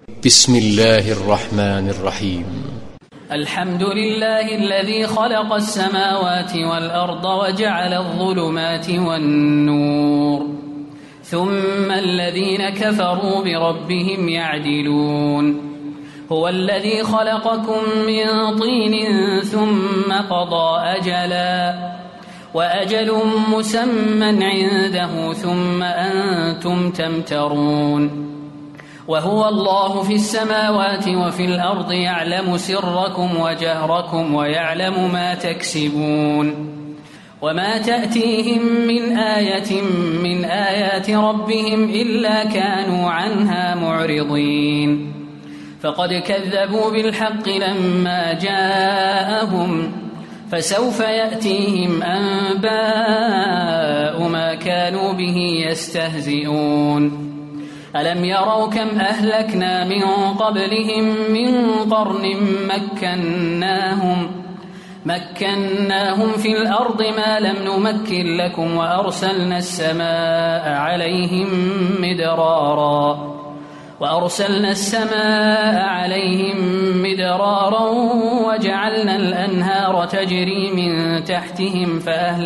بسم الله الرحمن الرحيم. الحمد لله الذي خلق السماوات والأرض وجعل الظلمات والنور ثم الذين كفروا بربهم يعدلون. هو الذي خلقكم من طين ثم قضى أجلا وأجل مسمى عنده ثم أنتم تمترون. وهو الله في السماوات وفي الأرض يعلم سركم وجهركم ويعلم ما تكسبون. وما تأتيهم من آية من آيات ربهم إلا كانوا عنها معرضين. فقد كذبوا بالحق لما جاءهم فسوف يأتيهم أنباء ما كانوا به يستهزئون. ألم يروا كم أهلكنا من قبلهم من قرن مكناهم في الأرض ما لم نمكن لكم وأرسلنا السماء عليهم مدرارا وجعلنا الأنهار تجري من تحتهم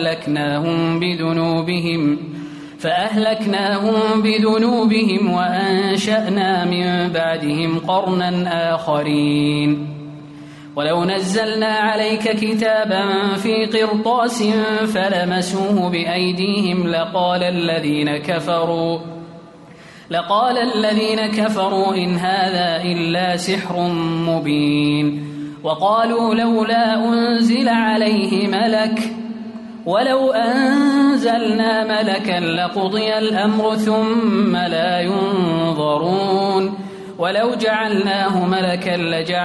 فأهلكناهم بذنوبهم وأنشأنا من بعدهم قرنا آخرين. ولو نزلنا عليك كتابا في قرطاس فلمسوه بأيديهم لقال الذين كفروا إن هذا إلا سحر مبين. وقالوا لولا أنزل عليه ملك ولو أنزلنا ملكا لقضي الأمر ثم لا ينظرون. ولو جعلناه ملكا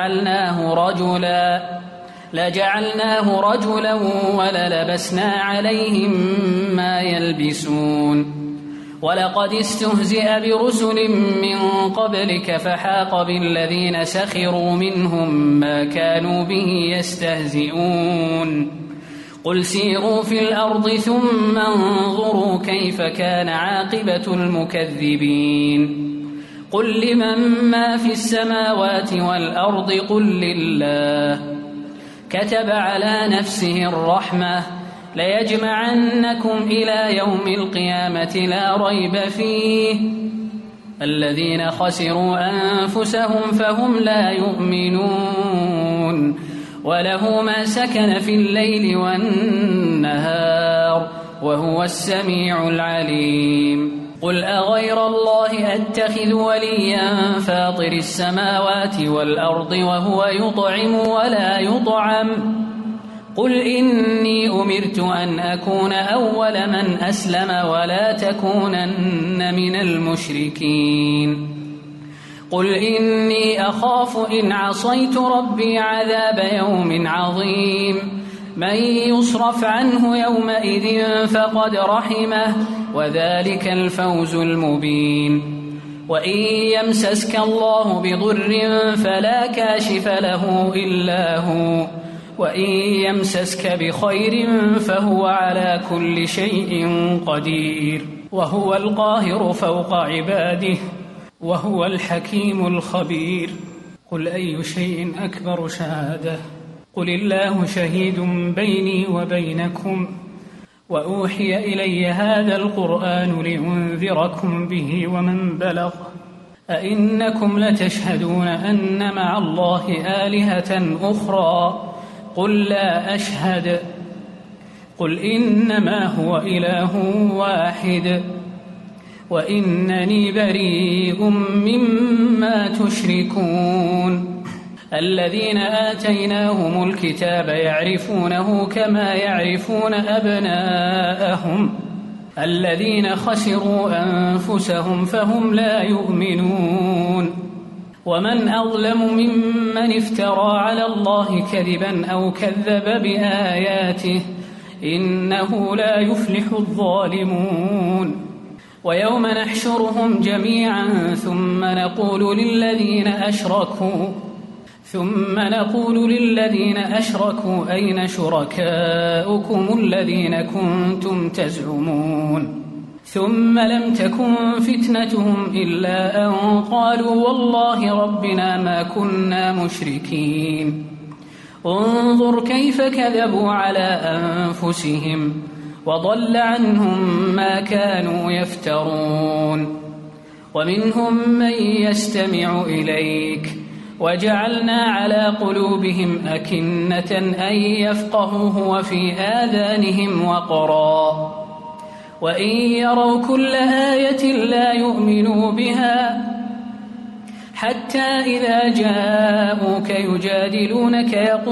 لجعلناه رجلا وللبسنا عليهم ما يلبسون. ولقد استهزئ برسل من قبلك فحاق بالذين سخروا منهم ما كانوا به يستهزئون. قل سيروا في الأرض ثم انظروا كيف كان عاقبة المكذبين. قل لمن ما في السماوات والأرض قل لله. كتب على نفسه الرحمة ليجمعنكم إلى يوم القيامة لا ريب فيه. الذين خسروا أنفسهم فهم لا يؤمنون. وله ما سكن في الليل والنهار وهو السميع العليم. قل أغير الله أتخذ وليا فاطر السماوات والأرض وهو يطعم ولا يطعم. قل إني أمرت أن أكون أول من أسلم ولا تكونن من المشركين. قل إني أخاف إن عصيت ربي عذاب يوم عظيم. من يصرف عنه يومئذ فقد رحمه وذلك الفوز المبين. وإن يمسسك الله بضر فلا كاشف له إلا هو وإن يمسسك بخير فهو على كل شيء قدير. وهو القاهر فوق عباده وهو الحكيم الخبير. قل أي شيء أكبر شهادة قل الله شهيد بيني وبينكم وأوحي إلي هذا القرآن لأنذركم به ومن بلغ. أئنكم لتشهدون أن مع الله آلهة أخرى قل لا أشهد. قل إنما هو إله واحد وإنني بريء مما تشركون. الذين آتيناهم الكتاب يعرفونه كما يعرفون أبناءهم. الذين خسروا أنفسهم فهم لا يؤمنون. ومن أظلم ممن افترى على الله كذبا أو كذب بآياته إنه لا يفلح الظالمون. ويوم نحشرهم جميعا ثم نقول للذين أشركوا أين شركاؤكم الذين كنتم تزعمون ثم لم تكن فتنتهم إلا أن قالوا والله ربنا ما كنا مشركين انظر كيف كذبوا على أنفسهم وضل عنهم ما كانوا يفترون ومنهم من يستمع إليك وجعلنا على قلوبهم أكنة أن يفقهوه وفي آذانهم وقرا وإن يروا كل آية لا يؤمنوا بها حتى إذا جاءوك يجادلونك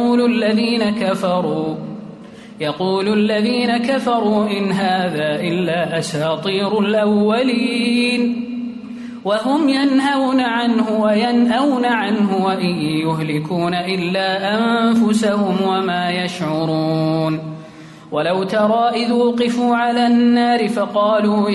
يقول الذين كفروا إن هذا إلا أساطير الأولين وهم ينهون عنه وينأون عنه وإن يهلكون إلا أنفسهم وما يشعرون ولو ترى إذ وقفوا على النار فقالوا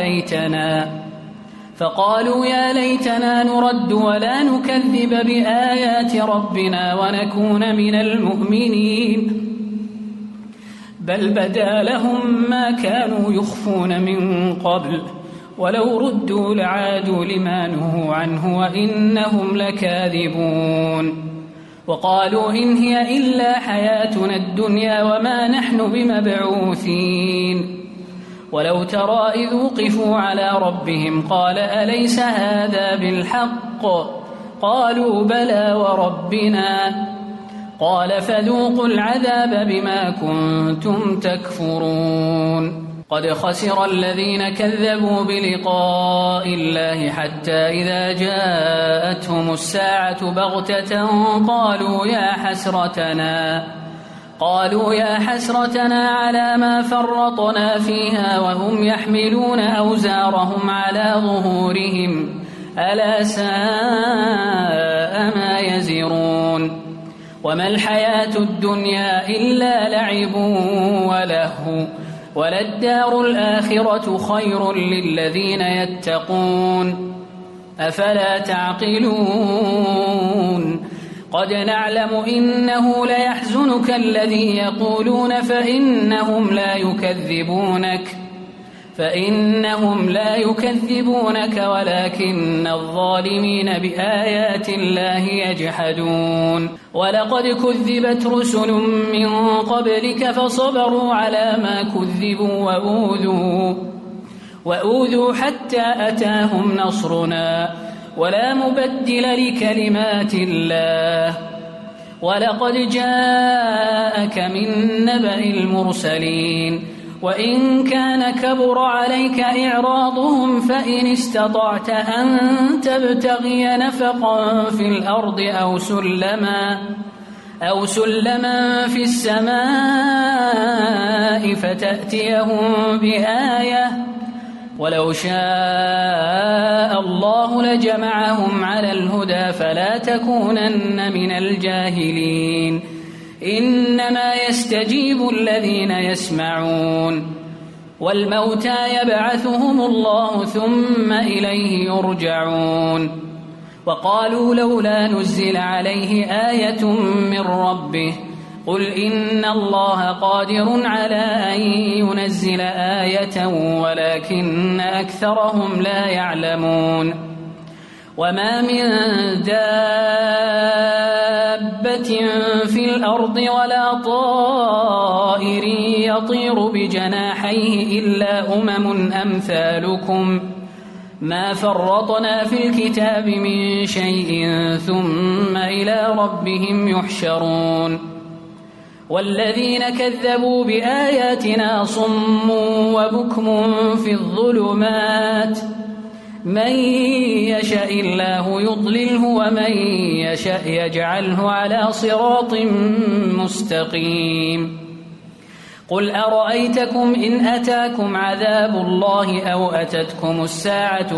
يا ليتنا نرد ولا نكذب بآيات ربنا ونكون من المؤمنين بل بدا لهم ما كانوا يخفون من قبل ولو ردوا لعادوا لما نهوا عنه وإنهم لكاذبون وقالوا إن هي إلا حياتنا الدنيا وما نحن بمبعوثين ولو ترى إذ وقفوا على ربهم قال أليس هذا بالحق قالوا بلى وربنا قال فذوقوا العذاب بما كنتم تكفرون قد خسر الذين كذبوا بلقاء الله حتى إذا جاءتهم الساعة بغتة قالوا يا حسرتنا على ما فرطنا فيها وهم يحملون أوزارهم على ظهورهم ألا ساء ما يزرون وما الحياة الدنيا إلا لعب ولهو وللدار الآخرة خير للذين يتقون أفلا تعقلون قد نعلم إنه ليحزنك الذي يقولون فإنهم لا يكذبونك ولكن الظالمين بآيات الله يجحدون ولقد كذبت رسل من قبلك فصبروا على ما كذبوا وأوذوا حتى أتاهم نصرنا ولا مبدل لكلمات الله ولقد جاءك من نبأ المرسلين وإن كان كبر عليك إعراضهم فإن استطعت أن تبتغي نفقا في الأرض أو سلما في السماء فتأتيهم بآية ولو شاء الله لجمعهم على الهدى فلا تكونن من الجاهلين إنما يستجيب الذين يسمعون والموتى يبعثهم الله ثم إليه يرجعون وقالوا لولا نزل عليه آية من ربه قل إن الله قادر على أن ينزل آية ولكن أكثرهم لا يعلمون وما من دابة في الأرض ولا طائر يطير بجناحيه إلا أمم أمثالكم ما فرطنا في الكتاب من شيء ثم إلى ربهم يحشرون والذين كذبوا بآياتنا صم وبكم في الظلمات من يشاء الله يضلله ومن يشاء يجعله على صراط مستقيم قل أرأيتكم إن أتاكم عذاب الله أو أتتكم الساعة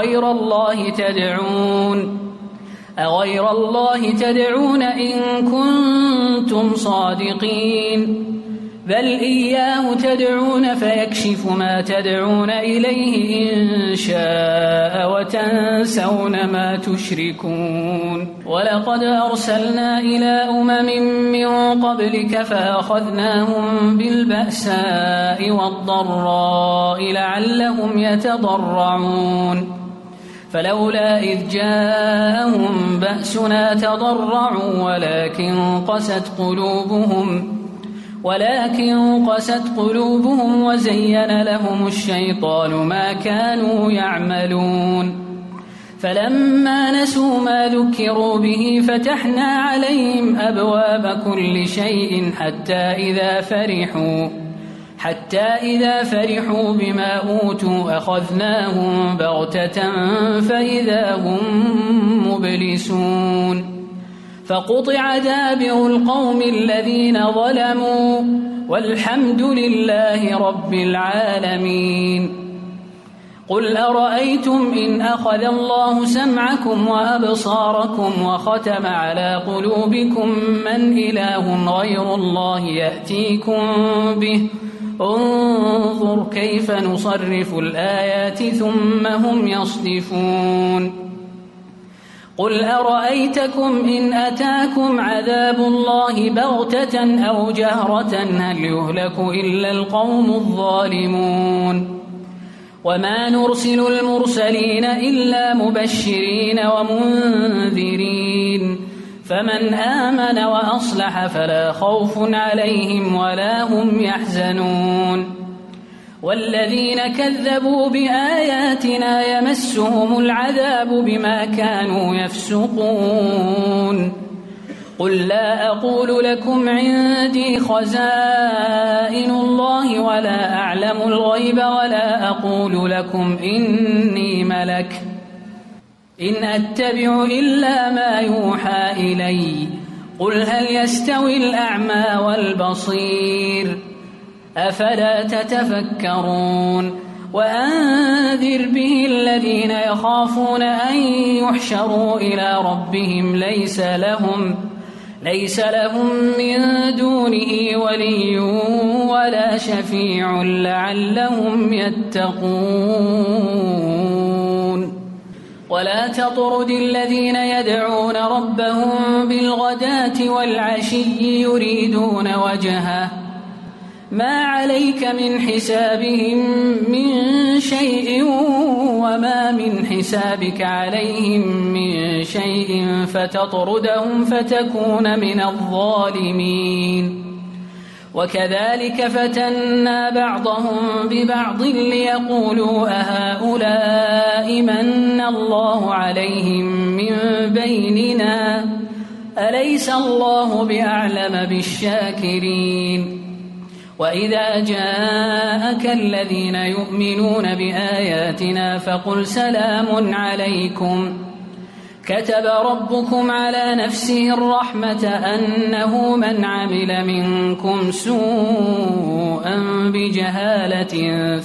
أغير الله تدعون إن كنتم صادقين بل إياه تدعون فيكشف ما تدعون إليه إن شاء وتنسون ما تشركون ولقد أرسلنا إلى أمم من قبلك فأخذناهم بالبأساء والضراء لعلهم يتضرعون فلولا إذ جاءهم بأسنا تضرعوا ولكن قست قلوبهم وزين لهم الشيطان ما كانوا يعملون فلما نسوا ما ذكروا به فتحنا عليهم أبواب كل شيء حتى إذا فرحوا بما أوتوا أخذناهم بغتة فإذا هم مبلسون فقطع دابر القوم الذين ظلموا والحمد لله رب العالمين قل أرأيتم إن أخذ الله سمعكم وأبصاركم وختم على قلوبكم من إله غير الله يأتيكم به انظر كيف نصرف الآيات ثم هم يصدفون قل أرأيتكم إن أتاكم عذاب الله بغتة أو جهرة هل يهلك إلا القوم الظالمون وما نرسل المرسلين إلا مبشرين ومنذرين فمن آمن وأصلح فلا خوف عليهم ولا هم يحزنون والذين كذبوا بآياتنا يمسهم العذاب بما كانوا يفسقون قل لا أقول لكم عندي خزائن الله ولا أعلم الغيب ولا أقول لكم إني ملك إن أتبع إلا ما يوحى إلي قل هل يستوي الأعمى والبصير أفلا تتفكرون وأنذر به الذين يخافون أن يحشروا إلى ربهم ليس لهم من دونه ولي ولا شفيع لعلهم يتقون ولا تطرد الذين يدعون ربهم بالغداة والعشي يريدون وجهه ما عليك من حسابهم من شيء وما من حسابك عليهم من شيء فتطردهم فتكون من الظالمين وكذلك فتنا بعضهم ببعض ليقولوا أهؤلاء من الله عليهم من بيننا أليس الله بأعلم بالشاكرين وإذا جاءك الذين يؤمنون بآياتنا فقل سلام عليكم كتب ربكم على نفسه الرحمة أنه من عمل منكم سوءا بجهالة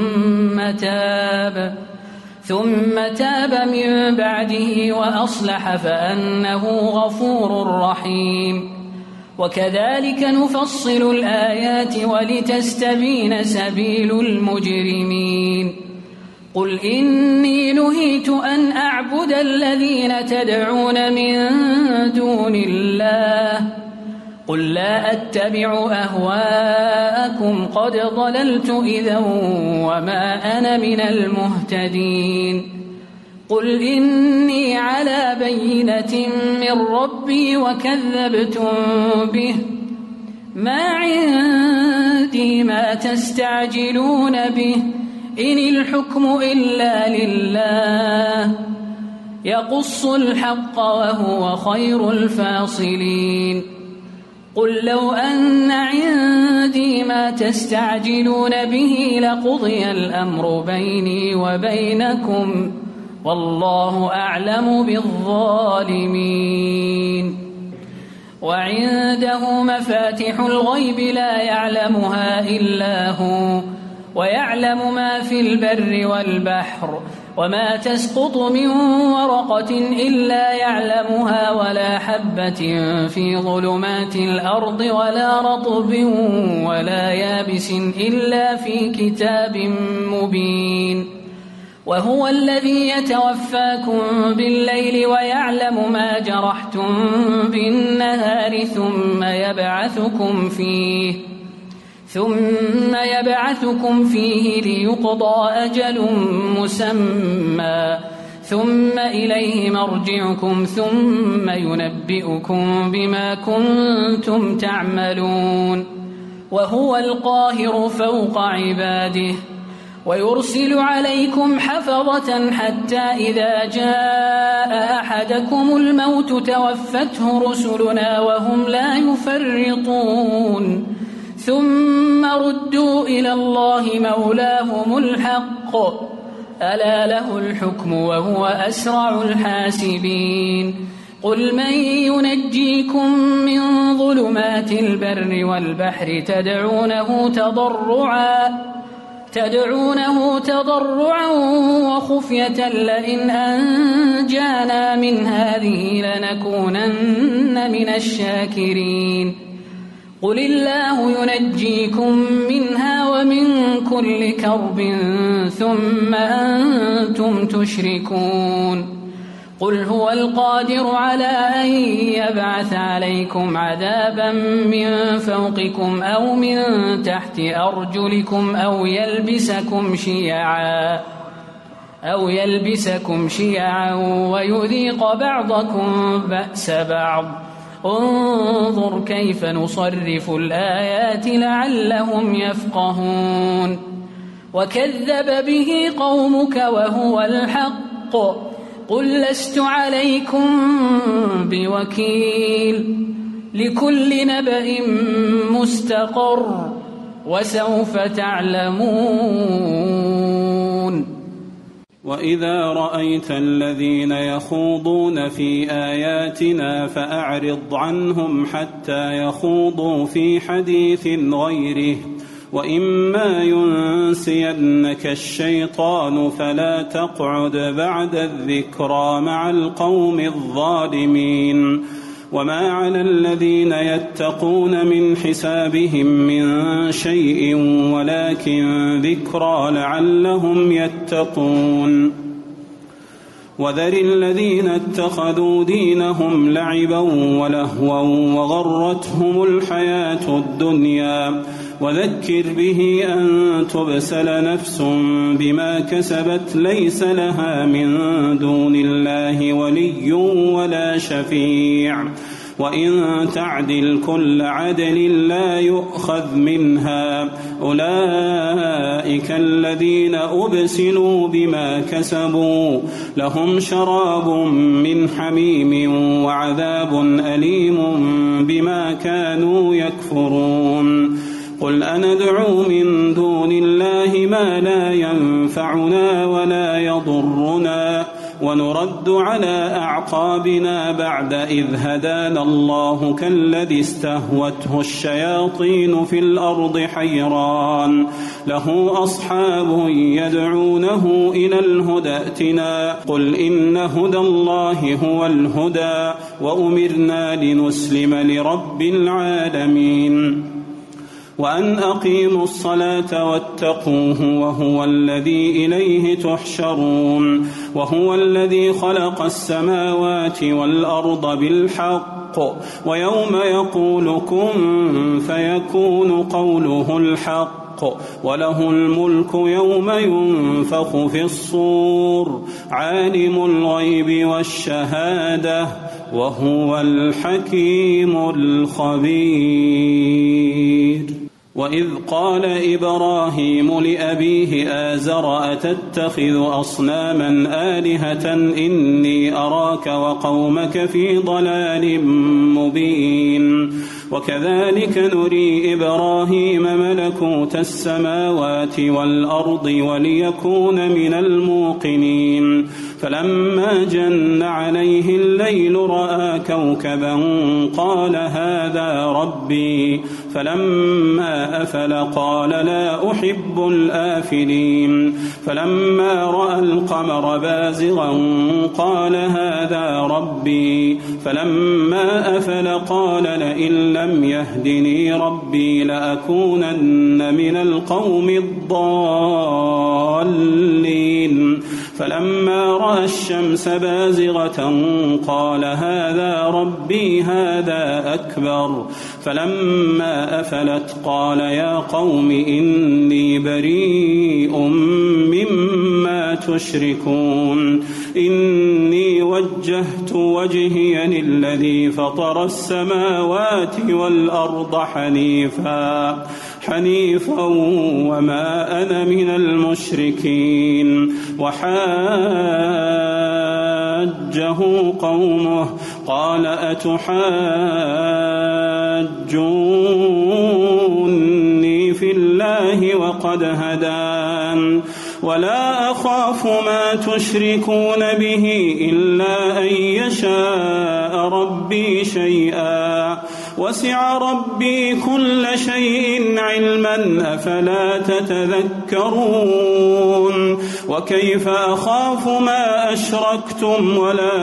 ثم تاب من بعده وأصلح فأنه غفور رحيم وكذلك نفصل الآيات ولتستبين سبيل المجرمين قل إني نهيت أن أعبد الذين تدعون من دون الله قل لا أتبع أهواءكم قد ضللت إذا وما أنا من المهتدين قل إني على بينة من ربي وكذبتم به ما عندي ما تستعجلون به إن الحكم إلا لله يقص الحق وهو خير الفاصلين قل لو أن عندي ما تستعجلون به لقضي الأمر بيني وبينكم والله أعلم بالظالمين وعنده مفاتح الغيب لا يعلمها إلا هو ويعلم ما في البر والبحر وما تسقط من ورقة إلا يعلمها ولا حبة في ظلمات الأرض ولا رطب ولا يابس إلا في كتاب مبين وهو الذي يتوفاكم بالليل ويعلم ما جرحتم بالنهار ثم يبعثكم فيه ليقضى أجل مسمى ثم إليه مرجعكم ثم ينبئكم بما كنتم تعملون وهو القاهر فوق عباده ويرسل عليكم حفظة حتى إذا جاء أحدكم الموت توفته رسلنا وهم لا يفرطون ثم ردوا إلى الله مولاهم الحق ألا له الحكم وهو أسرع الحاسبين قل من ينجيكم من ظلمات البر والبحر تدعونه تضرعا وخفية لئن أنجانا من هذه لنكونن من الشاكرين قل الله ينجيكم منها ومن كل كرب ثم أنتم تشركون قل هو القادر على أن يبعث عليكم عذابا من فوقكم أو من تحت أرجلكم أو يلبسكم شيعا ويذيق بعضكم بأس بعض انظر كيف نصرف الآيات لعلهم يفقهون وكذب به قومك وهو الحق قل لست عليكم بوكيل لكل نبأ مستقر وسوف تعلمون وإذا رأيت الذين يخوضون في آياتنا فأعرض عنهم حتى يخوضوا في حديث غيره وإما ينسينك الشيطان فلا تقعد بعد الذكرى مع القوم الظالمين وما على الذين يتقون من حسابهم من شيء ولكن ذكرى لعلهم يتقون وذر الذين اتخذوا دينهم لعبا ولهوا وغرتهم الحياة الدنيا وذكر به أن تبسل نفس بما كسبت ليس لها من دون الله ولي ولا شفيع وإن تعدل كل عدل لا يؤخذ منها أولئك الذين أبسلوا بما كسبوا لهم شراب من حميم وعذاب أليم بما كانوا يكفرون قل أندعو من دون الله ما لا ينفعنا ولا يضرنا ونرد على أعقابنا بعد إذ هدانا الله كالذي استهوته الشياطين في الأرض حيران له أصحاب يدعونه إلى الهدى ائتنا قل إن هدى الله هو الهدى وأمرنا لنسلم لرب العالمين وأن أقيموا الصلاة واتقوه وهو الذي إليه تحشرون وهو الذي خلق السماوات والأرض بالحق ويوم يقول كن فيكون قوله الحق وله الملك يوم ينفخ في الصور عالم الغيب والشهادة وهو الحكيم الخبير وإذ قال إبراهيم لأبيه آزر أتتخذ أصناما آلهة إني أراك وقومك في ضلال مبين وكذلك نري إبراهيم ملكوت السماوات والأرض وليكون من الموقنين فلما جن عليه الليل رأى كوكبا قال هذا ربي فلما أفل قال لا أحب الآفلين فلما رأى القمر بازغا قال هذا ربي فلما أفل قال لئن لم يهدني ربي لأكونن من القوم الضالين فلما رأى الشمس بازغة قال هذا ربي هذا أكبر فلما أفلت قال يا قوم إني بريء مما تشركون إني وجهت وجهي للذي فطر السماوات والأرض حنيفا وما أنا من المشركين وحاجه قومه قال أتحاجوني في الله وقد هدان ولا أخاف ما تشركون به إلا أن يشاء ربي شيئا وسع ربي كل شيء علما أفلا تتذكرون وكيف أخاف ما أشركتم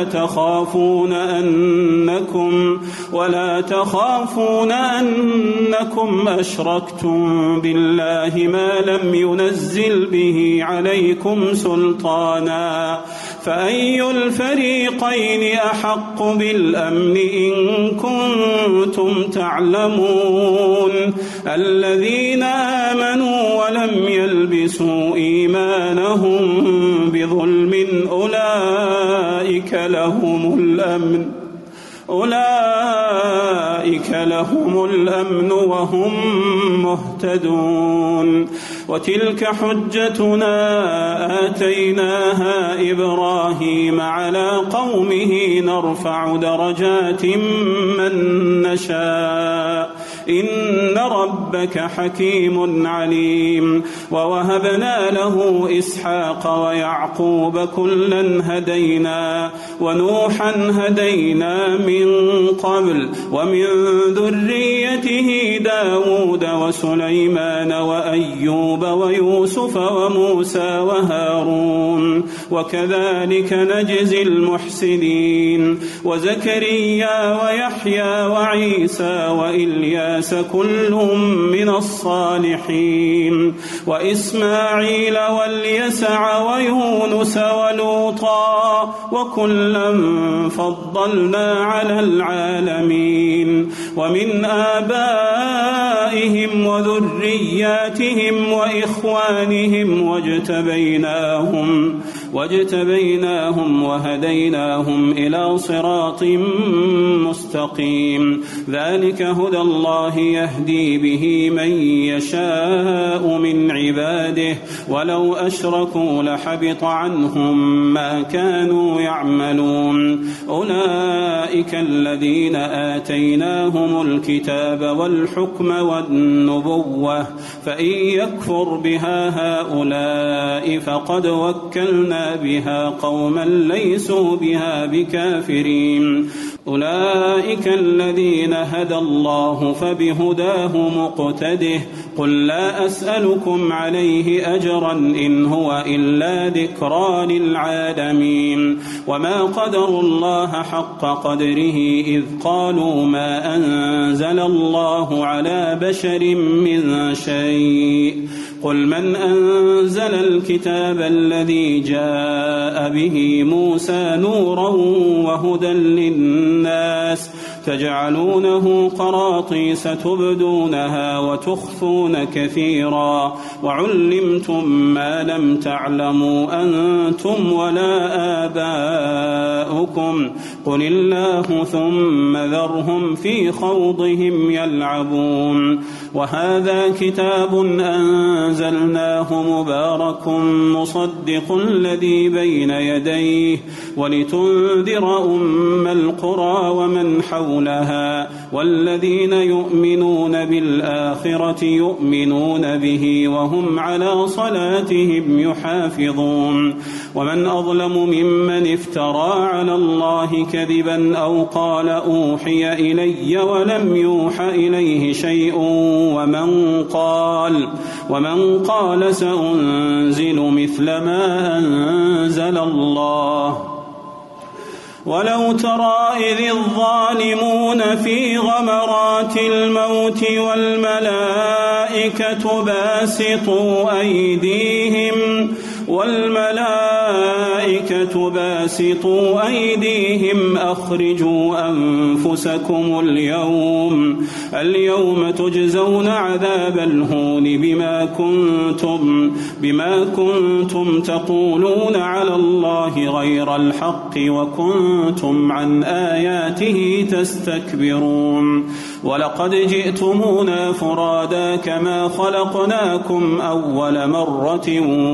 ولا تخافون أنكم أشركتم بالله ما لم ينزل به عليكم سلطانا فأي الفريقين أحق بالأمن إن كنتم تعلمون الذين آمنوا ولم يلبسوا إيمانهم بظلم أولئك لهم الأمن وهم مهتدون وتلك حجتنا آتيناها إبراهيم على قومه نرفع درجات من نشاء إن ربك حكيم عليم ووهبنا له إسحاق ويعقوب كلا هدينا ونوحا هدينا من قبل ومن ذريته داود وسليمان وأيوب ويوسف وموسى وهارون وكذلك نجزي المحسنين وزكريا ويحيى وعيسى وإلياس كل من الصالحين وإسماعيل واليسع ويونس ولوطا وكلا فضلنا على العالمين ومن آبائهم وذرياتهم وإخوانهم واجتبيناهم وهديناهم إلى صراط مستقيم ذلك هدى الله يهدي به من يشاء من عباده ولو أشركوا لحبط عنهم ما كانوا يعملون أولئك الذين آتيناهم الكتاب والحكم والنبوة فإن يكفر بها هؤلاء فقد وكلنا بها قوما ليسوا بها بكافرين أولئك الذين هدى الله فبهداه مقتده قل لا أسألكم عليه أجرا إن هو إلا ذكرى للعالمين وما قدروا الله حق قدره إذ قالوا ما أنزل الله على بشر من شيء قل من أنزل الكتاب الذي جاء به موسى نورا وهدى للناس تجعلونه قراطيس تبدونها وتخفون كثيرا وعلمتم ما لم تعلموا أنتم ولا آباؤكم قل الله ثم ذرهم في خوضهم يلعبون وهذا كتاب أنزلناه مبارك مصدق الذي بين يديه ولتنذر أم القرى ومن حولها والذين يؤمنون بالآخرة يؤمنون به وهم على صلاتهم يحافظون ومن أظلم ممن افترى على الله كذبا أو قال أوحي إلي ولم يوح إليه شيء ومن قال سأنزل مثل ما أنزل الله. ولو ترى إذ الظالمون في غمرات الموت والملائكة باسطوا أيديهم أخرجوا أنفسكم اليوم تجزون عذاب الهون بما كنتم تقولون على الله غير الحق وكنتم عن آياته تستكبرون. ولقد جئتمونا فرادا كما خلقناكم أول مرة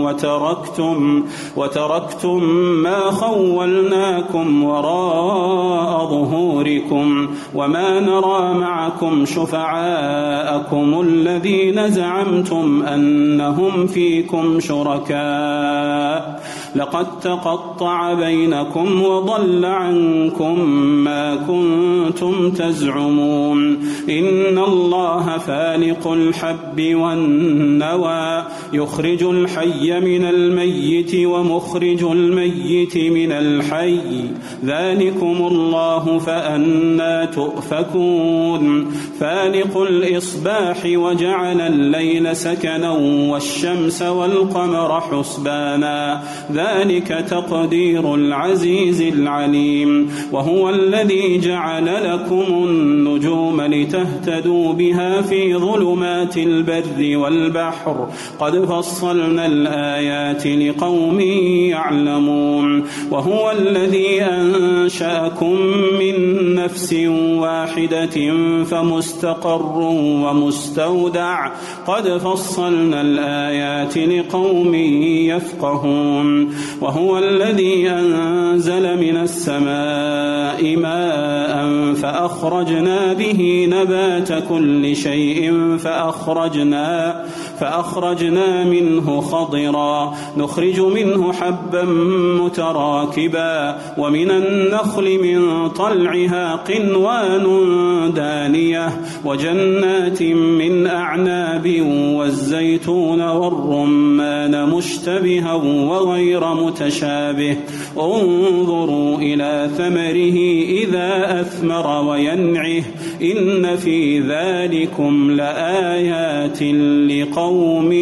وتركتم ما خولناكم وراء ظهوركم وما نرى معكم شفعاءكم الذين زعمتم أنهم فيكم شركاء لقد تقطع بينكم وضل عنكم ما كنتم تزعمون. إن الله فالق الحب والنوى يخرج الحي من الميت ومخرج الميت من الحي ذلكم الله فأنى تؤفكون. فالق الإصباح وجعل الليل سكنا والشمس والقمر حسبانا ذلك تقدير العزيز العليم. وهو الذي جعل لكم النجوم لتهتدوا بها في ظلمات البر والبحر قد فصلنا الآيات لقوم يعلمون. وهو الذي أنشأكم من نفس واحدة فمستقر ومستودع قد فصلنا الآيات لقوم يفقهون. وهو الذي أنزل من السماء ماء فأخرجنا به نبات كل شيء فأخرجنا منه خضرا نخرج منه حبا متراكبا ومن النخل من طلعها قنوان دانية وجنات من أعناب والزيتون والرمان مشتبها وغير متشابه انظروا إلى ثمره إذا أثمر وينعه إن في ذلكم لآيات لقوم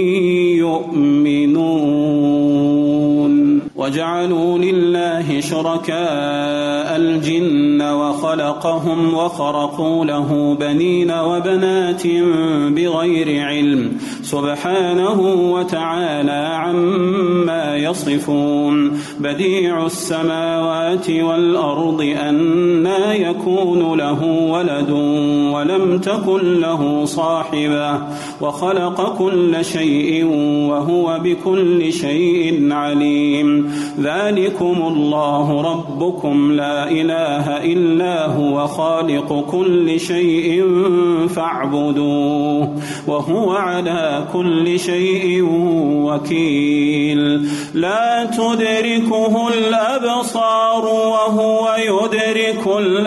يؤمنون. وجعلوا لله شركاء الجن وخلقهم وخرقوا له بنين وبنات بغير علم سبحانه وتعالى عما يصفون. بديع السماوات والأرض أنى يكون له ولد ولم تكن له صاحبة وخلق كل شيء وهو بكل شيء عليم. ذلكم الله ربكم لا إله إلا هو خالق كل شيء فاعبدوه وهو على كل شيء وكيل. لا تدركه الأبصار وهو يدرك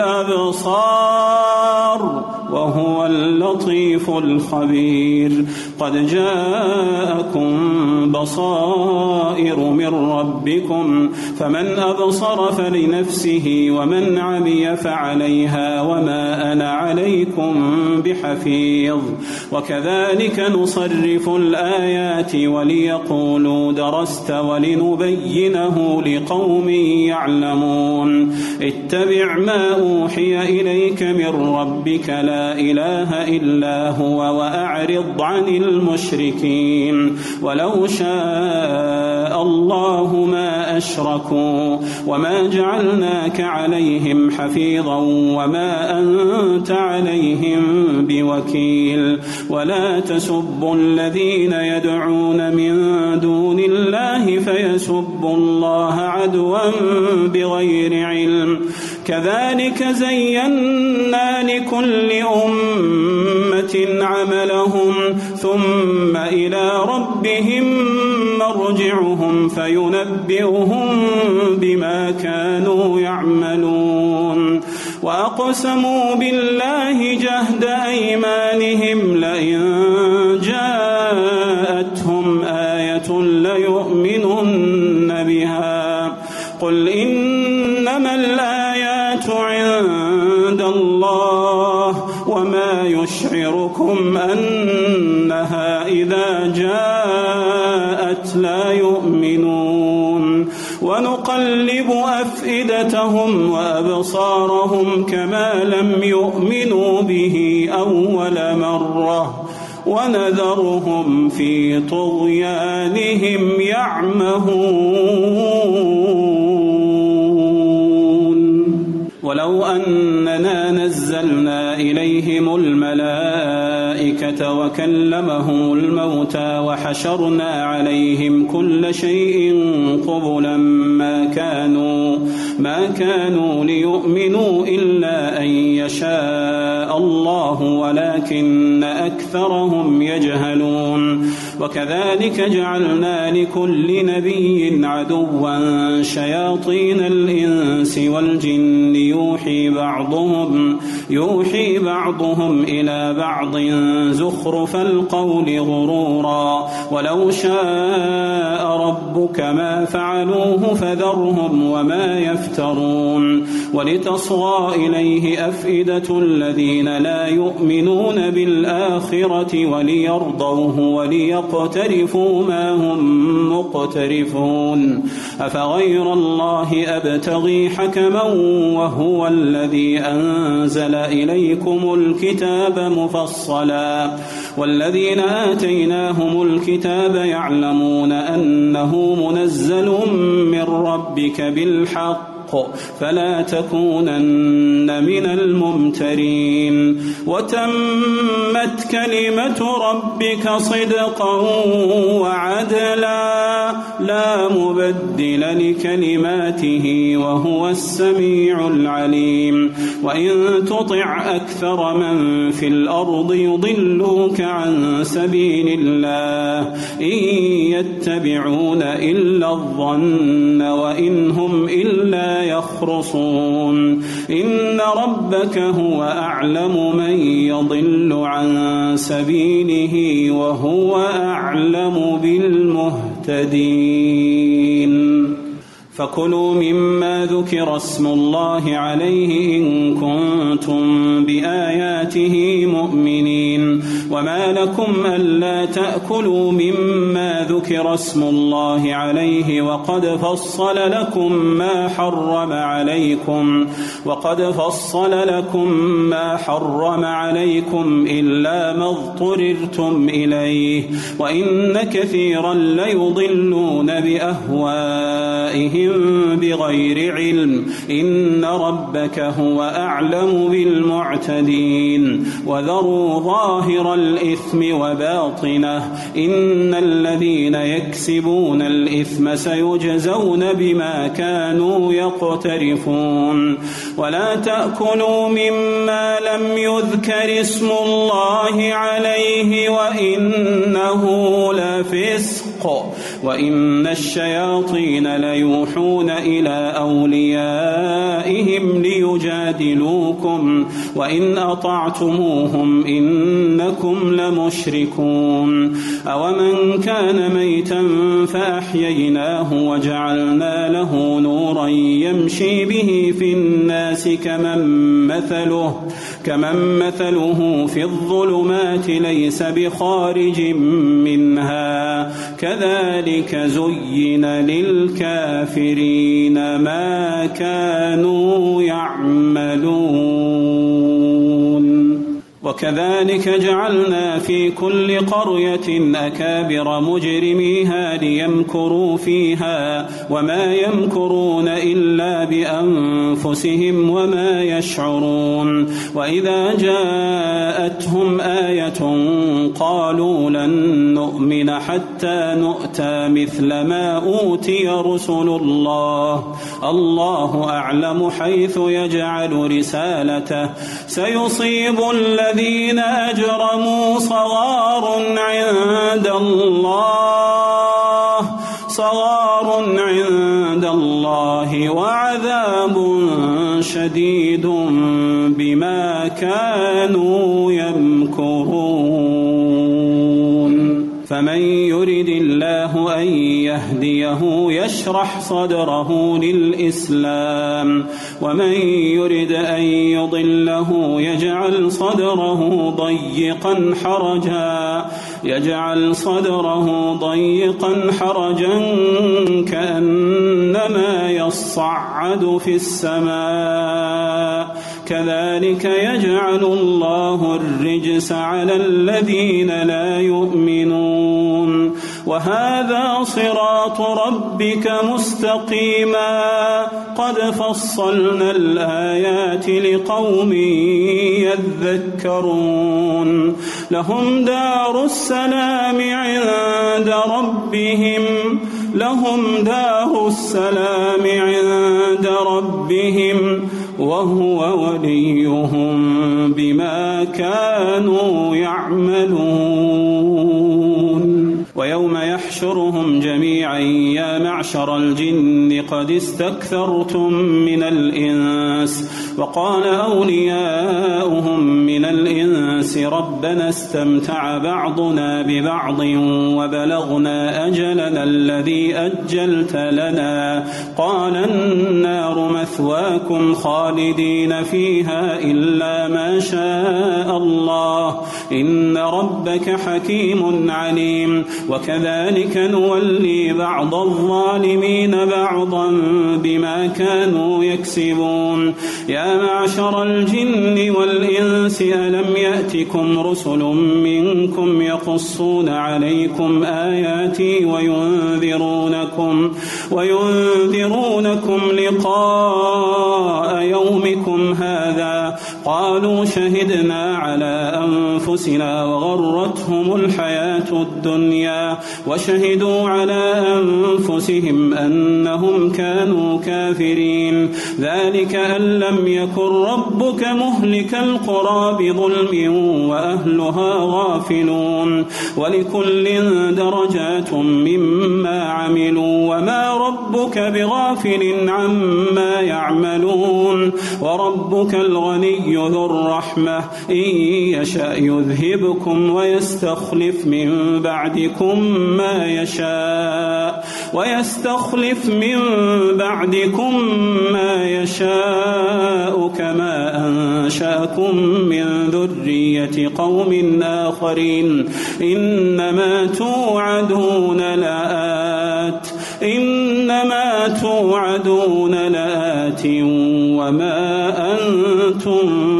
الأبصار وهو اللطيف الخبير. قد جاءكم بصائر من ربكم فمن أبصر فلنفسه ومن عمي فعليها وما أنا عليكم بحفيظ. وكذلك نصرف الآيات وليقولوا درست ولنبينه لقوم يعلمون. اتبع ما أوحي إليك من ربك لا إله إلا هو وأعرض عن المشركين. ولو شاء الله ما أشركوا وما جعلناك عليهم حفيظا وما أنت عليهم بوكيل. ولا تسبوا الذين يدعون من دون الله فيسبوا الله عدوا بغير علم. كذلك زينا لكل أمة عملهم ثم إلى ربهم مرجعهم فينبئهم بما كانوا يعملون. وأقسموا بالله جهد أيمانهم لئن جاءتهم آية ليؤمنن بها قل إنما الآيات عند الله وما يشعركم أنها إذا جاءت لا يؤمنون. ونقلب أفئدتهم وأبصارهم كما لم يؤمنوا به أول مرة ونذرهم في طغيانهم يعمهون. ولو أننا نزلنا إليهم الملائكة وكلمهم الموتى وحشرنا عليهم كل شيء قبلا ما كانوا ليؤمنوا إلا أن يشاء الله ولكن أكثرهم يجهلون. وكذلك جعلنا لكل نبي عدوا شياطين الإنس والجن يوحي بعضهم إلى بعض زخرف القول غرورا ولو شاء ربك ما فعلوه فذرهم وما يفترون. ولتصغى إليه أفئدة الذين لا يؤمنون بالآخرة وليرضوه وليقترفوا ما هم مقترفون. أفغير الله أبتغي حكما وهو الذي أنزل إليكم الكتاب مفصلا والذين آتيناهم الكتاب يعلمون أنه منزل من ربك بالحق فلا تكونن من الممترين. وتمت كلمة ربك صدقا وعدلا لا مبدل لكلماته وهو السميع العليم. وإن تطع أكثر من في الأرض يضلوك عن سبيل الله إن يتبعون إلا الظن وإن هم إلا يخرصون. إن ربك هو أعلم من يضل عن سبيله وهو أعلم بالمهتدين. فكلوا مما ذكر اسم الله عليه إن كنتم بآياته مؤمنين. وما لكم ألا تأكلوا مما ذكر اسم الله عليه وقد فصل لكم ما حرم عليكم إلا ما اضطررتم إليه وإن كثيرا ليضلون بأهوائهم بغير علم إن ربك هو أعلم بالمعتدين. وذروا ظاهر الإثم وباطنه إن الذين يكسبون الإثم سيجزون بما كانوا يقترفون. ولا تأكلوا مما لم يذكر اسم الله عليه وإنه لفسق وإن الشياطين ليوحون إلى أوليائهم ليجادلوكم وإن أطعتموهم إنكم لمشركون. أومن كان ميتا فأحييناه وجعلنا له نورا يمشي به في الناس كمن مثله في الظلمات ليس بخارج منها كذلك زين للكافرين ما كانوا يعملون. وكذلك جعلنا في كل قرية أكابر مجرميها ليمكروا فيها وما يمكرون إلا بأنفسهم وما يشعرون. وإذا جاءتهم آية قالوا لن نؤمن حتى نؤتى مثل ما أوتي رسل الله أعلم حيث يجعل رسالته سيصيب الذين أجرموا صغار عند الله صغار عند الله وعذاب شديد بما كانوا يمكرون. فمن يرد الله أن يهديه يشرح صدره للإسلام، ومن يرد أن يضله يجعل صدره ضيقا حرجا كأنما يصعد في السماء، كذلك يجعل الله الرجس على الذين لا يؤمنون. وهذا صراط ربك مستقيما قد فصلنا الآيات لقوم يذكرون. لهم دار السلام عند ربهم وهو وليهم بما كانوا يعملون. ويوم يحشرهم جميعا يا معشر الجن قد استكثرتم من الإنس، وقال أولياؤهم من الإنس ربنا استمتع بعضنا ببعض وبلغنا أجلنا الذي أجلت لنا، قال النار مثواكم خالدين فيها إلا ما شاء الله إن ربك حكيم عليم. وكذلك نولي بعض الظالمين بعضا بما كانوا يكسبون. يا معشر الجن والإنس ألم يأتكم رسل منكم يقصون عليكم آياتي وينذرونكم لقاء يومكم هذا؟ قالوا شهدنا على أنفسنا وغرتهم الحياة الدنيا وشهدوا على أنفسهم أنهم كانوا كافرين. ذلك أن لم يكن ربك مهلك القرى بظلم وأهلها غافلون. ولكل درجات مما عملوا وما ربك بغافل عما يعملون. وربك الغني ذو الرحمة إن يشأ يذهبكم ويستخلف من بعدكم ما يشاء كما أنشأكم من ذرية قوم آخرين. إنما توعدون لآت وما أنتم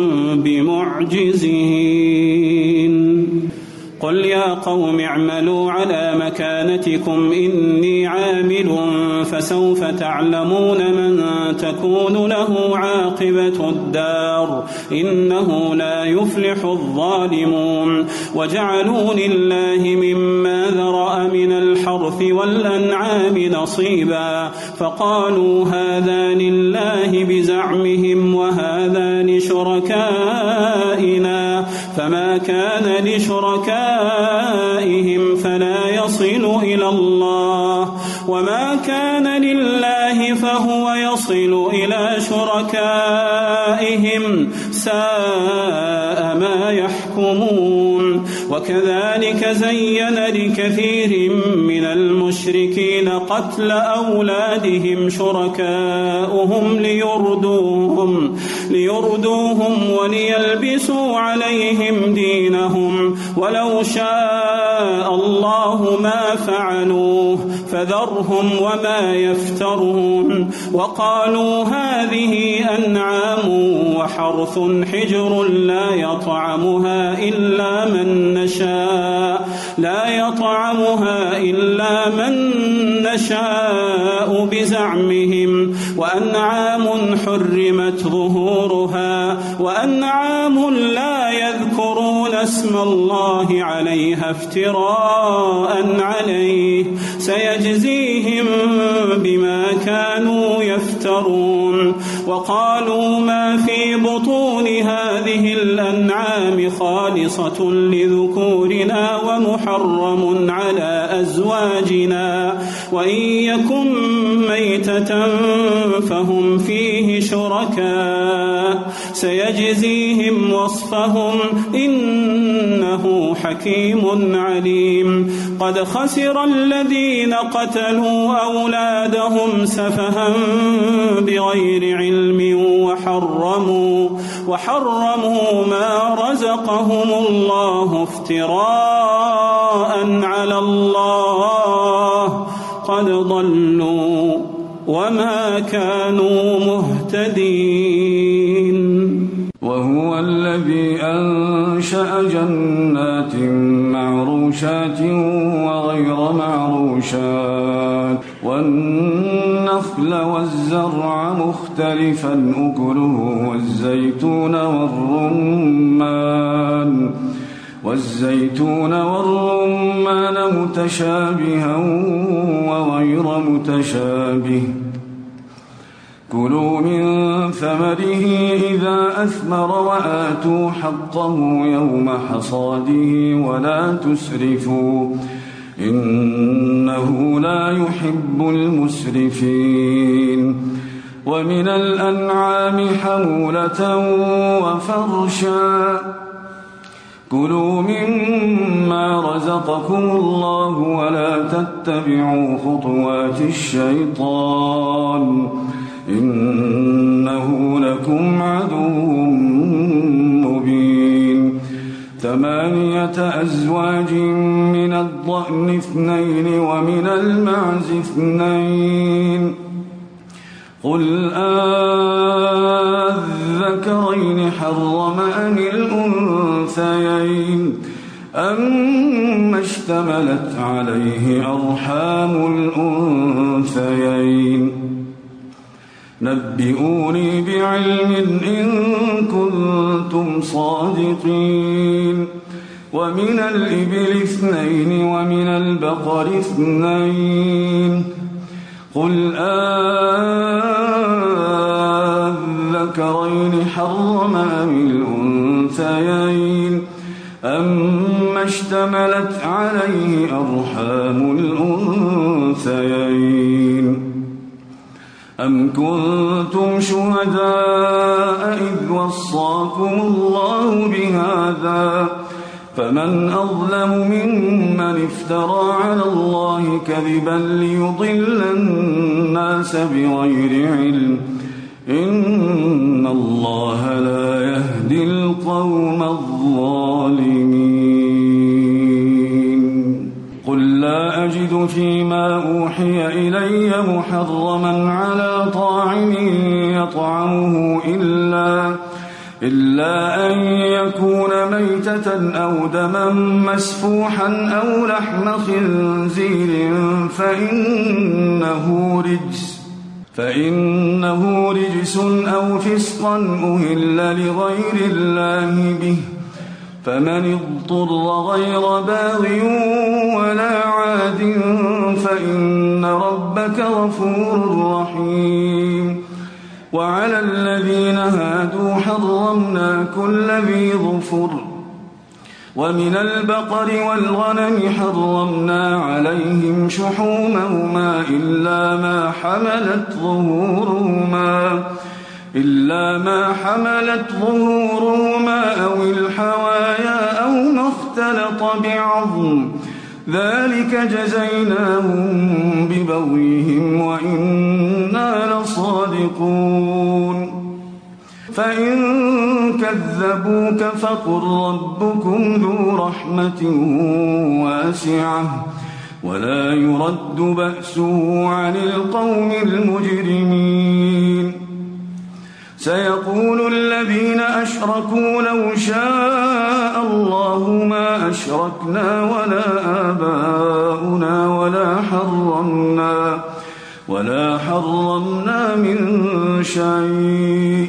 بمعجزين. قل يا قوم اعملوا على مكانتكم إني عامل فسوف تعلمون من تكون له عاقبة الدار إنه لا يفلح الظالمون. وجعلوا لله مما ذرأ من الحرث والأنعام نصيبا فقالوا هذا لله بزعمهم وهذا لشركائنا فما كان لشركائهم فلا يصل إلى الله وما كان لله فهو يصل إلى شركائهم ساء ما يحكمون. وكذلك زين لكثير من المشركين قتل أولادهم شركاؤهم ليردوهم وليلبسوا عليهم دينهم ولو شاء الله ما فعلوه فذرهم وما يفترون. وقالوا هذه أنعام وحرث حجر لا يطعمها إلا من نشاء بزعمهم وأنعام حرمت ظهورها وأنعام لا يذكرون اسم الله عليها افتراء عليه سيجزيهم بما كانوا يفترون. وقالوا ما في بطون هذه الأنعام خالصة لذكورنا ومحرم على أزواجنا وإن يكن ميتة فهم فيه شركاء سيجزيهم وصفهم إنه حكيم عليم قد خسر الذين قتلوا أولادهم سفها بغير علم وحرموا ما رزقهم الله افتراء على الله قد ضلوا وما كانوا مهتدين. وهو الذي أنشأ جنات معروشات وغير معروشات والنخل والزرع مختلفا أكله والزيتون والرمان متشابها وغير متشابه كلوا من ثمره إذا أثمر وآتوا حقه يوم حصاده ولا تسرفوا إنه لا يحب المسرفين. ومن الأنعام حمولة وفرشا كلوا مما رزقكم الله ولا تتبعوا خطوات الشيطان إنه لكم عدو مبين. 8 أزواج من الضأن 2 ومن المعز 2 قل أذكرين حرم أم الأنثيين أما اشتملت عليه أرحام الأنثيين نبئوني بعلم إن كنتم صادقين. ومن الإبل 2 ومن البقر 2 قل أذكرين حرم أم الأنثيين أما اشتملت عليه أرحام الأنثيين أم كنتم شهداء إذ وصاكم الله بهذا فمن أظلم ممن افترى على الله كذبا ليضل الناس بغير علم إن الله لا يهدي القوم الظالمين. قل لا أجد فيما أوحي إلي محرما على طاعم يطعمه إلا أن يكون ميتة أو دما مسفوحا أو لحم خنزير فإنه رجس أو فسقا أهل لغير الله به فمن اضطر غير باغ ولا عاد فإن ربك غفور رحيم. وعلى الذين هادوا حرمنا كل ذي ظفر ومن البقر والغنم حرمنا عليهم شحومهما إلا ما حملت ظهورهما أو الحوايا أو ما اختلط بعظم ذلك جزيناهم ببغيهم وإنا لصادقون. فإن كذبوك فقل ربكم ذو رحمة واسعة ولا يرد بأسه عن القوم المجرمين. سيقول الذين أشركوا لو شاء الله ما أشركنا ولا آباؤنا ولا حرمنا من شيء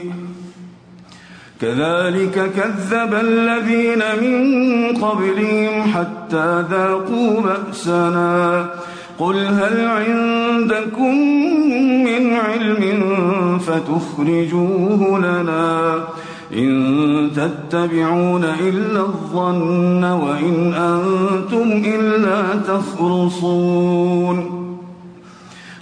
كذلك كذب الذين من قبلهم حتى ذاقوا بأسنا قل هل عندكم من علم فتخرجوه لنا إن تتبعون إلا الظن وإن أنتم إلا تخرصون.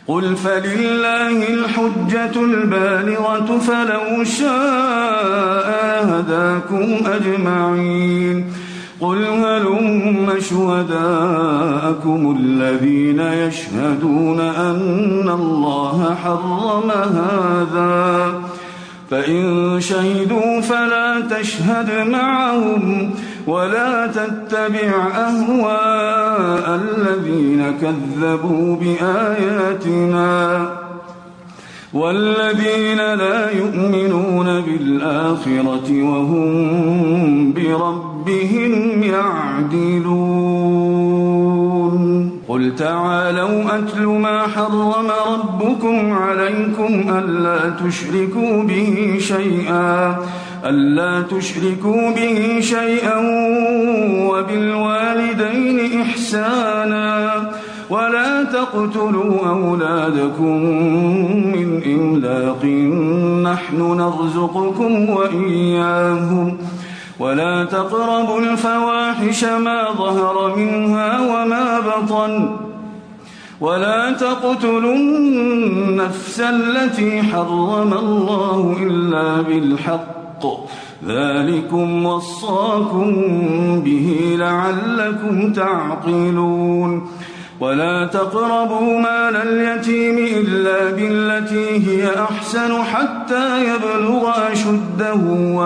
قل فلله الحجة البالغة فلو شاء هداكم أجمعين قل هلم شهداءكم الذين يشهدون أن الله حرم هذا فإن شهدوا فلا تشهد معهم ولا تتبع أهواء الذين كذبوا بآياتنا والذين لا يؤمنون بالآخرة وهم بربهم يعدلون قل تعالوا أتل ما حرم ربكم عليكم ألا تشركوا به شيئا وبالوالدين إحسانا ولا تقتلوا أولادكم من إملاق نحن نرزقكم وإياهم ولا تقربوا الفواحش ما ظهر منها وما بطن ولا تقتلوا النفس التي حرم الله إلا بالحق ذلكم وصاكم به لعلكم تعقلون ولا تقربوا مال اليتيم إلا بالتي هي أحسن حتى يبلغ أشده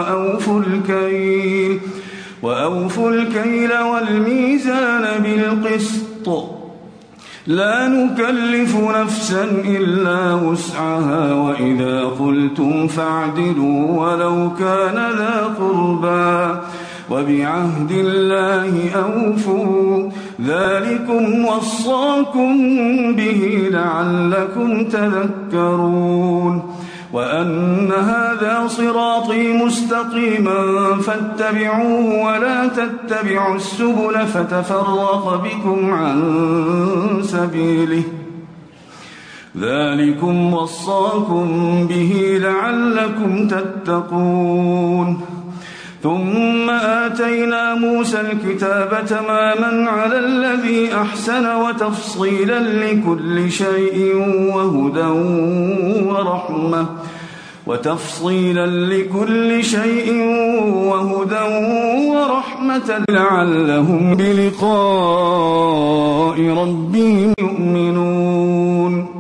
وأوفوا الكيل والميزان بالقسط لا نكلف نفسا إلا وسعها وإذا قلتم فاعدلوا ولو كان ذا قربى وبعهد الله أوفوا ذلكم وصاكم به لعلكم تذكرون وأن هذا صراطي مستقيما فاتبعوه ولا تتبعوا السبل فتفرق بكم عن سبيله ذلكم وصاكم به لعلكم تتقون ثم آتينا موسى الكتاب تماما على الذي أحسن وتفصيلا لكل شيء وهدى ورحمة لعلهم بلقاء ربهم يؤمنون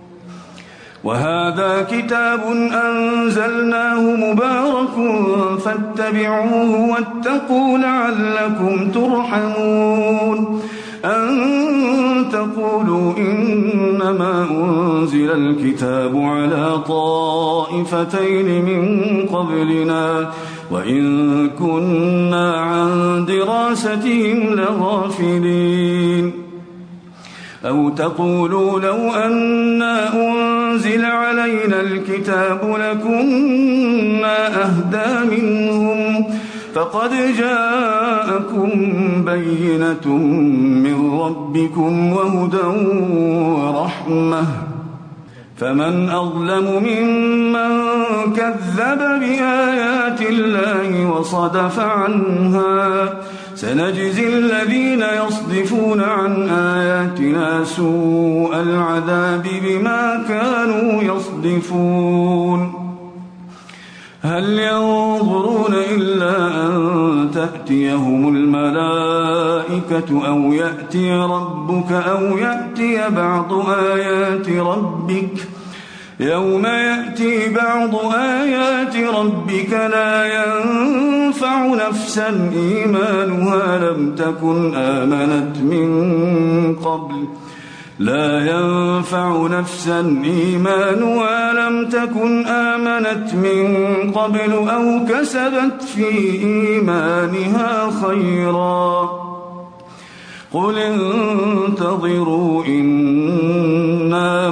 وهذا كتاب أنزلناه مبارك فاتبعوه واتقوا لعلكم ترحمون أن تقولوا إنما أنزل الكتاب على طائفتين من قبلنا وإن كنا عن دراستهم لغافلين أو تقولوا لو أنا أنزل علينا الكتاب لكنا أهدى منهم فقد جاءكم بينة من ربكم وهدى ورحمة فمن أظلم ممن كذب بآيات الله وصدف عنها سنجزي الذين يصدفون عن آياتنا سوء العذاب بما كانوا يصدفون هل ينظرون إلا أن تأتيهم الملائكة أو يأتي ربك أو يأتي بعض آيات ربك يوم يأتي بعض آيات ربك لا ينفع نفسا إيمانها لم تكن آمنت من قبل أو كسبت في إيمانها خيرا قل انتظروا إنا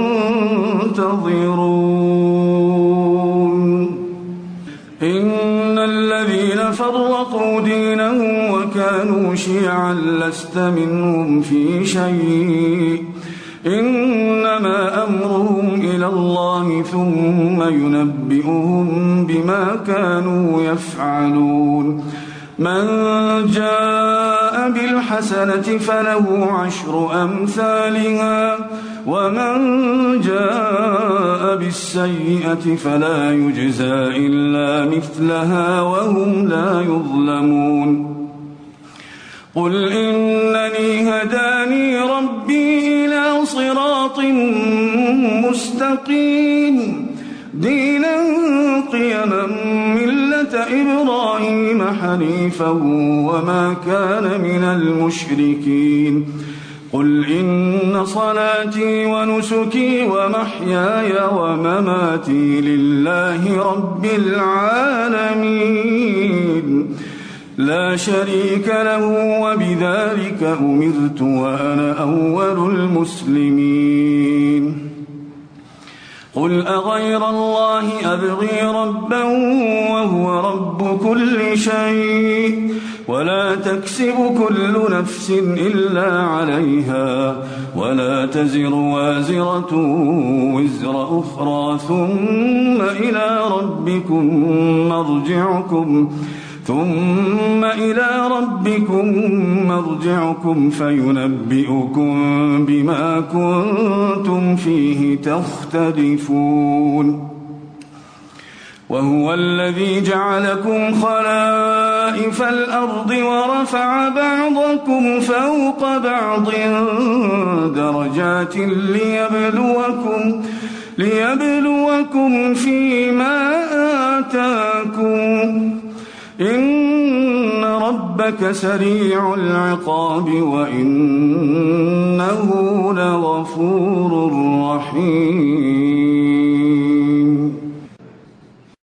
منتظرون إن الذين فرقوا دينهم وكانوا شيعا لست منهم في شيء إنما أمرهم إلى الله ثم ينبئهم بما كانوا يفعلون من جاء بالحسنة فله 10 أمثالها ومن جاء بالسيئة فلا يجزى إلا مثلها وهم لا يظلمون قل إنني هداني ربي إلى صراط مستقيم دينا قيما ملة إبراهيم حنيفا وما كان من المشركين قل إن صلاتي ونسكي ومحياي ومماتي لله رب العالمين لا شريك له وبذلك أمرت وأنا أول المسلمين قل أغير الله أبغي ربا وهو رب كل شيء ولا تكسب كل نفس إلا عليها ولا تزر وازرة وزر أخرى ثم إلى ربكم مرجعكم فينبئكم بما كنتم فيه تختلفون وهو الذي جعلكم خلائف الأرض ورفع بعضكم فوق بعض درجات ليبلوكم فيما آتاكم إن ربك سريع العقاب وإنه لغفور رحيم